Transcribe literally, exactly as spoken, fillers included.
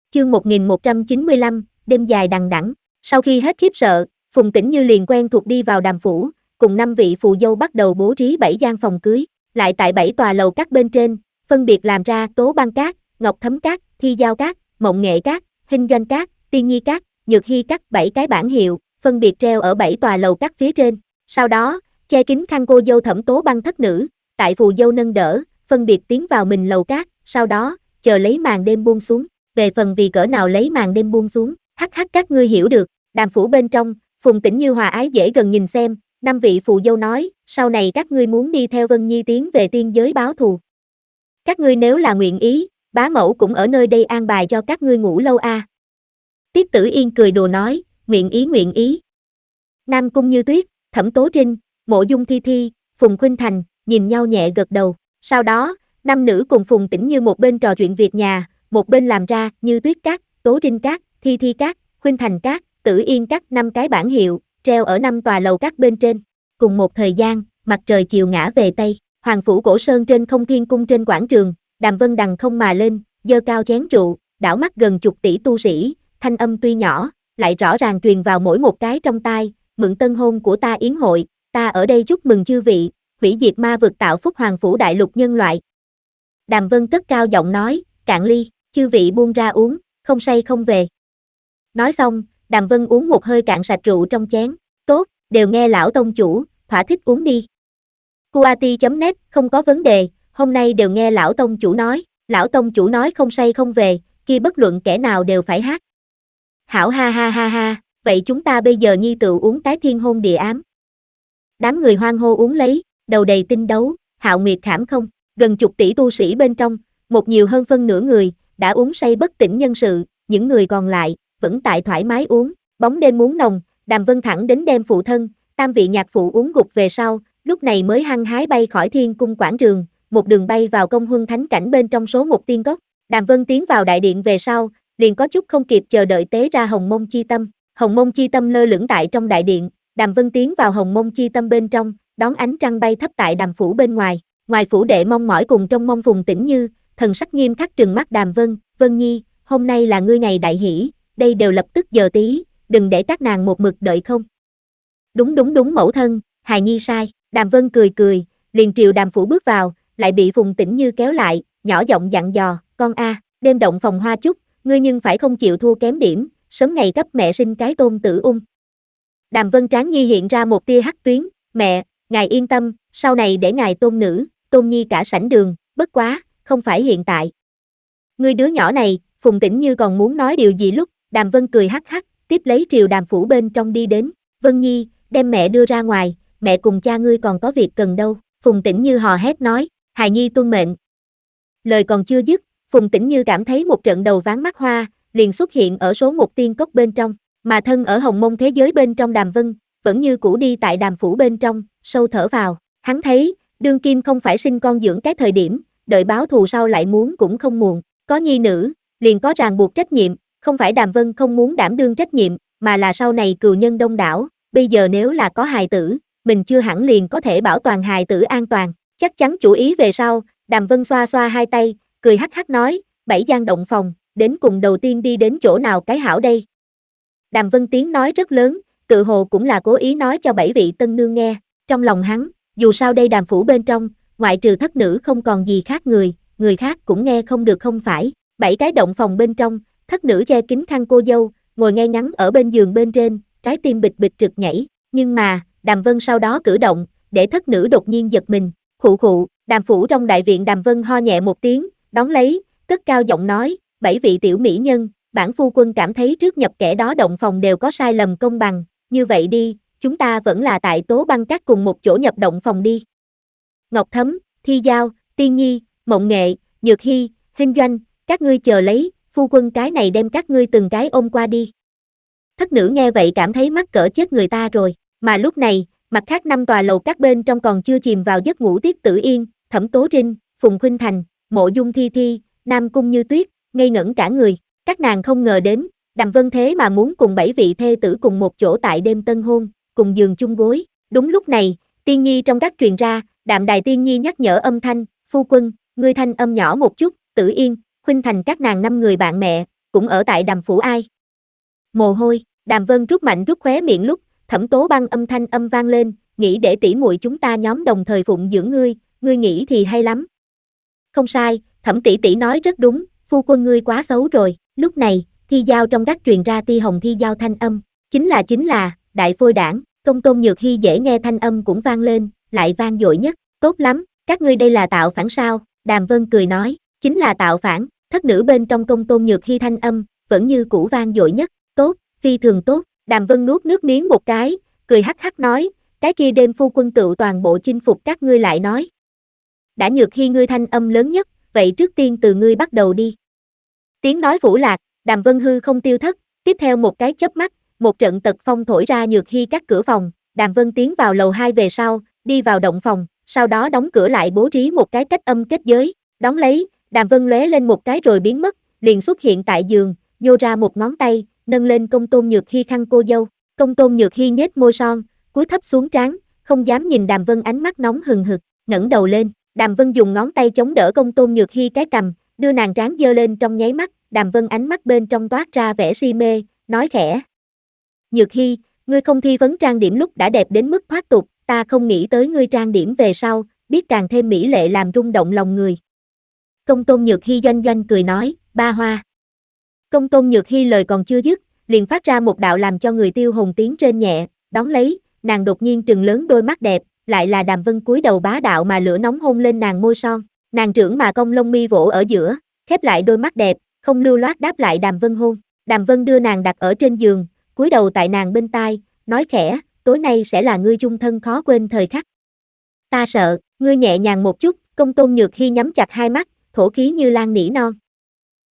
Chương một nghìn một trăm chín mươi lăm, đêm dài đằng đẵng. Sau khi hết khiếp sợ, Phùng Tĩnh Như liền quen thuộc đi vào đàm phủ, cùng năm vị phù dâu bắt đầu bố trí bảy gian phòng cưới, lại tại bảy tòa lầu các bên trên, phân biệt làm ra Tố Băng Các, Ngọc Thấm Các, Thi Giao Các, Mộng Nghệ Các, Hinh Doanh Các, Tiên Nhi Các, Nhược Hy Các, bảy cái bảng hiệu, phân biệt treo ở bảy tòa lầu các phía trên. Sau đó, che kín khăn cô dâu Thẩm Tố Băng thất nữ, tại phù dâu nâng đỡ, phân biệt tiến vào mình lầu các, sau đó, chờ lấy màn đêm buông xuống. Về phần vì cỡ nào lấy màn đêm buông xuống, hắc hắc các ngươi hiểu được. Đàm phủ bên trong, Phùng Tĩnh Như hòa ái dễ gần nhìn xem, năm vị phù dâu nói, sau này các ngươi muốn đi theo Vân Nhi tiến về tiên giới báo thù. Các ngươi nếu là nguyện ý, bá mẫu cũng ở nơi đây an bài cho các ngươi ngủ lâu a. À. Tiết Tử Yên cười đùa nói, nguyện ý nguyện ý. Nam Cung Như Tuyết, Thẩm Tố Trinh, Mộ Dung Thi Thi, Phùng Khuynh Thành, nhìn nhau nhẹ gật đầu. Sau đó, năm nữ cùng Phùng Tĩnh Như một bên trò chuyện việc nhà, một bên làm ra Như Tuyết Các, Tố Trinh Các, Thi Thi Các, Khuynh Thành Các, Tử Yên Các năm cái bảng hiệu, treo ở năm tòa lầu các bên trên. Cùng một thời gian, mặt trời chiều ngã về Tây, Hoàng phủ Cổ Sơn trên Không Thiên Cung trên quảng trường, Đàm Vân đằng không mà lên, giơ cao chén rượu, đảo mắt gần chục tỷ tu sĩ, thanh âm tuy nhỏ, lại rõ ràng truyền vào mỗi một cái trong tai, mượn tân hôn của ta yến hội, ta ở đây chúc mừng chư vị, hủy diệt ma vực tạo phúc Hoàng phủ đại lục nhân loại. Đàm Vân cất cao giọng nói, cạn ly, chư vị buông ra uống, không say không về. Nói xong, Đàm Vân uống một hơi cạn sạch rượu trong chén, tốt, đều nghe lão tông chủ, thỏa thích uống đi. Kuati chấm net, không có vấn đề, hôm nay đều nghe lão tông chủ nói, lão tông chủ nói không say không về, kia bất luận kẻ nào đều phải hát. Hảo ha ha ha ha, vậy chúng ta bây giờ nhi tựu uống cái thiên hôn địa ám. Đám người hoan hô uống lấy, đầu đầy tinh đấu, Hạo Nguyệt khảm không, gần chục tỷ tu sĩ bên trong, một nhiều hơn phân nửa người, đã uống say bất tỉnh nhân sự, những người còn lại, vẫn tại thoải mái uống, bóng đêm muốn nồng, Đàm Vân thẳng đến đem phụ thân, tam vị nhạc phụ uống gục về sau, lúc này mới hăng hái bay khỏi thiên cung quảng trường, một đường bay vào công huân thánh cảnh bên trong số một tiên cốc. Đàm Vân tiến vào đại điện về sau, liền có chút không kịp chờ đợi tế ra Hồng Mông Chi Tâm. Hồng Mông Chi Tâm lơ lửng tại trong đại điện, Đàm Vân tiến vào Hồng Mông Chi Tâm bên trong, đón ánh trăng bay thấp tại đàm phủ bên ngoài. Ngoài phủ đệ mong mỏi cùng trong mong Phùng Tĩnh Như, thần sắc nghiêm khắc trừng mắt Đàm Vân, Vân Nhi, hôm nay là ngươi ngày đại hỷ, đây đều lập tức giờ tí, đừng để các nàng một mực đợi không. Đúng đúng đúng mẫu thân, hài nhi sai. Đàm Vân cười cười, liền triều đàm phủ bước vào, lại bị Phùng Tĩnh Như kéo lại, nhỏ giọng dặn dò, con a, đêm động phòng hoa chúc, ngươi nhưng phải không chịu thua kém điểm, sớm ngày cấp mẹ sinh cái tôn tử ung. Đàm Vân tráng nhi hiện ra một tia hắc tuyến, mẹ, ngài yên tâm, sau này để ngài tôn nữ, tôn nhi cả sảnh đường, bất quá, không phải hiện tại. Ngươi đứa nhỏ này, Phùng Tĩnh Như còn muốn nói điều gì lúc, Đàm Vân cười hắc hắc, tiếp lấy triều đàm phủ bên trong đi đến, Vân Nhi, đem mẹ đưa ra ngoài, mẹ cùng cha ngươi còn có việc cần đâu, Phùng Tĩnh Như hò hét nói, hài nhi tuân mệnh. Lời còn chưa dứt, Phùng Tĩnh Như cảm thấy một trận đầu ván mắt hoa, liền xuất hiện ở số một tiên cốc bên trong, mà thân ở Hồng Mông thế giới bên trong Đàm Vân, vẫn như cũ đi tại đàm phủ bên trong, sâu thở vào, hắn thấy, đương kim không phải sinh con dưỡng cái thời điểm, đợi báo thù sau lại muốn cũng không muộn, có nhi nữ, liền có ràng buộc trách nhiệm, không phải Đàm Vân không muốn đảm đương trách nhiệm, mà là sau này cừu nhân đông đảo, bây giờ nếu là có hài tử, mình chưa hẳn liền có thể bảo toàn hài tử an toàn, chắc chắn chủ ý về sau, Đàm Vân xoa xoa hai tay, cười hắc hắc nói, bảy gian động phòng, đến cùng đầu tiên đi đến chỗ nào cái hảo đây. Đàm Vân tiếng nói rất lớn, tự hồ cũng là cố ý nói cho bảy vị tân nương nghe, trong lòng hắn, dù sao đây đàm phủ bên trong, ngoại trừ thất nữ không còn gì khác người, người khác cũng nghe không được không phải, bảy cái động phòng bên trong, thất nữ che kín khăn cô dâu, ngồi ngay ngắn ở bên giường bên trên, trái tim bịch bịch trực nhảy, nhưng mà, Đàm Vân sau đó cử động, để thất nữ đột nhiên giật mình, khụ khụ, đàm phủ trong đại viện Đàm Vân ho nhẹ một tiếng, đón lấy, cất cao giọng nói, bảy vị tiểu mỹ nhân, bản phu quân cảm thấy trước nhập kẻ đó động phòng đều có sai lầm công bằng, như vậy đi, chúng ta vẫn là tại Tố Băng Các cùng một chỗ nhập động phòng đi. Ngọc Thấm, Thi Giao, Tiên Nhi, Mộng Nghệ, Nhược Hy, Hinh Doanh, các ngươi chờ lấy, phu quân cái này đem các ngươi từng cái ôm qua đi. Thất nữ nghe vậy cảm thấy mắc cỡ chết người ta rồi, mà lúc này, mặt khác năm tòa lầu các bên trong còn chưa chìm vào giấc ngủ Tiết Tử Yên, Thẩm Tố Trinh, Phùng Khuynh Thành, Mộ Dung Thi Thi, Nam Cung Như Tuyết, ngây ngẩn cả người, các nàng không ngờ đến, Đàm Vân thế mà muốn cùng bảy vị thê tử cùng một chỗ tại đêm tân hôn, cùng giường chung gối. Đúng lúc này, Tiên Nhi trong các truyền ra, Đạm Đài Tiên Nhi nhắc nhở âm thanh, phu quân, ngươi thanh âm nhỏ một chút, Tử Yên, Khuynh Thành các nàng năm người bạn mẹ, cũng ở tại Đàm phủ ai? Mồ hôi, Đàm Vân rút mạnh rút khóe miệng lúc, Thẩm Tố Băng âm thanh âm vang lên, nghĩ để tỷ muội chúng ta nhóm đồng thời phụng dưỡng ngươi, ngươi nghĩ thì hay lắm. Không sai, Thẩm tỷ tỷ nói rất đúng, phu quân ngươi quá xấu rồi. Lúc này, Thi Giao trong gác truyền ra Ti Hồng Thi Giao thanh âm, chính là chính là, đại phôi đảng. Công Tôn Nhược Hy dễ nghe thanh âm cũng vang lên, lại vang dội nhất, tốt lắm, các ngươi đây là tạo phản sao? Đàm Vân cười nói, chính là tạo phản. Thất nữ bên trong Công Tôn Nhược Hy thanh âm, vẫn như cũ vang dội nhất, tốt, phi thường tốt. Đàm Vân nuốt nước miếng một cái, cười hắc hắc nói, cái kia đêm phu quân tựu toàn bộ chinh phục các ngươi lại nói. Đã Nhược Hy ngươi thanh âm lớn nhất, vậy trước tiên từ ngươi bắt đầu đi. Tiếng nói vũ lạc, Đàm Vân hư không tiêu thất, tiếp theo một cái chớp mắt, một trận tật phong thổi ra Nhược Hy các cửa phòng, Đàm Vân tiến vào lầu hai về sau, đi vào động phòng, sau đó đóng cửa lại bố trí một cái cách âm kết giới, đóng lấy, Đàm Vân lóe lên một cái rồi biến mất, liền xuất hiện tại giường, nhô ra một ngón tay, nâng lên Công Tôn Nhược Hy khăn cô dâu. Công Tôn Nhược Hy nhếch môi son, cúi thấp xuống trán, không dám nhìn Đàm Vân ánh mắt nóng hừng hực, ngẩng đầu lên, Đàm Vân dùng ngón tay chống đỡ Công Tôn Nhược Hy cái cằm, đưa nàng trán giơ lên trong nháy mắt, Đàm Vân ánh mắt bên trong toát ra vẻ si mê, nói khẽ. Nhược Hy, ngươi không thi vấn trang điểm lúc đã đẹp đến mức thoát tục, ta không nghĩ tới ngươi trang điểm về sau, biết càng thêm mỹ lệ làm rung động lòng người. Công Tôn Nhược Hy doanh doanh cười nói, ba hoa. Công Tôn Nhược Hy lời còn chưa dứt, liền phát ra một đạo làm cho người tiêu hồn tiếng trên nhẹ, đón lấy, nàng đột nhiên trừng lớn đôi mắt đẹp, lại là Đàm Vân cúi đầu bá đạo mà lửa nóng hôn lên nàng môi son, nàng trưởng mà cong lông mi vỗ ở giữa, khép lại đôi mắt đẹp, không lưu loát đáp lại Đàm Vân hôn. Đàm Vân đưa nàng đặt ở trên giường, cúi đầu tại nàng bên tai, nói khẽ, tối nay sẽ là ngươi chung thân khó quên thời khắc. Ta sợ, ngươi nhẹ nhàng một chút, Công Tôn Nhược Hy nhắm chặt hai mắt, thổ khí như lan nỉ non.